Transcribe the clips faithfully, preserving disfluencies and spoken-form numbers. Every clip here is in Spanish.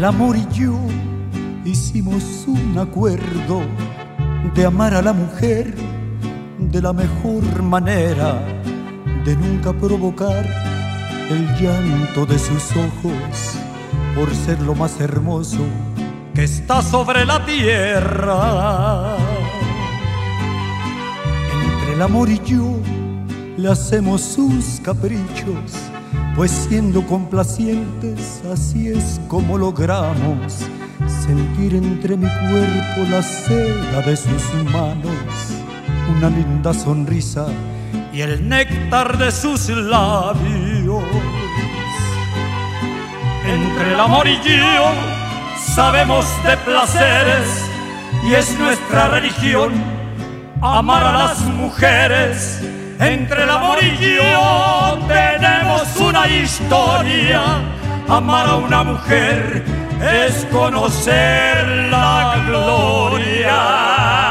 el amor y yo hicimos un acuerdo de amar a la mujer de la mejor manera, de nunca provocar el llanto de sus ojos por ser lo más hermoso que está sobre la tierra. Entre el amor y yo le hacemos sus caprichos, pues siendo complacientes así es como logramos sentir entre mi cuerpo la seda de sus manos, una linda sonrisa y el néctar de sus labios. Entre el amor y yo sabemos de placeres y es nuestra religión amar a las mujeres. Entre el amor y yo tenemos una historia. Amar a una mujer es conocer la gloria.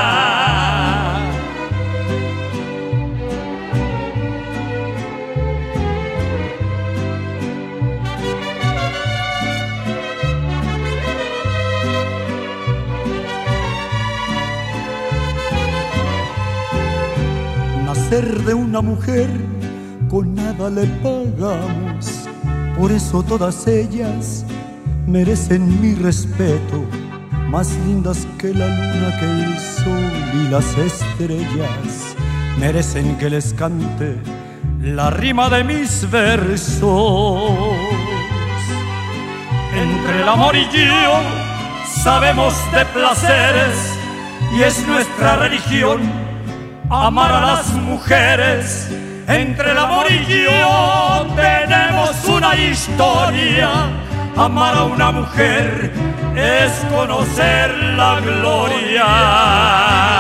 Nacer de una mujer con nada le pagamos, por eso todas ellas merecen mi respeto, más lindas que la luna, que el sol y las estrellas, merecen que les cante la rima de mis versos. Entre el amor y yo sabemos de placeres y es nuestra religión amar a las mujeres. Entre el amor y yo tenemos una historia. Amar a una mujer es conocer la gloria.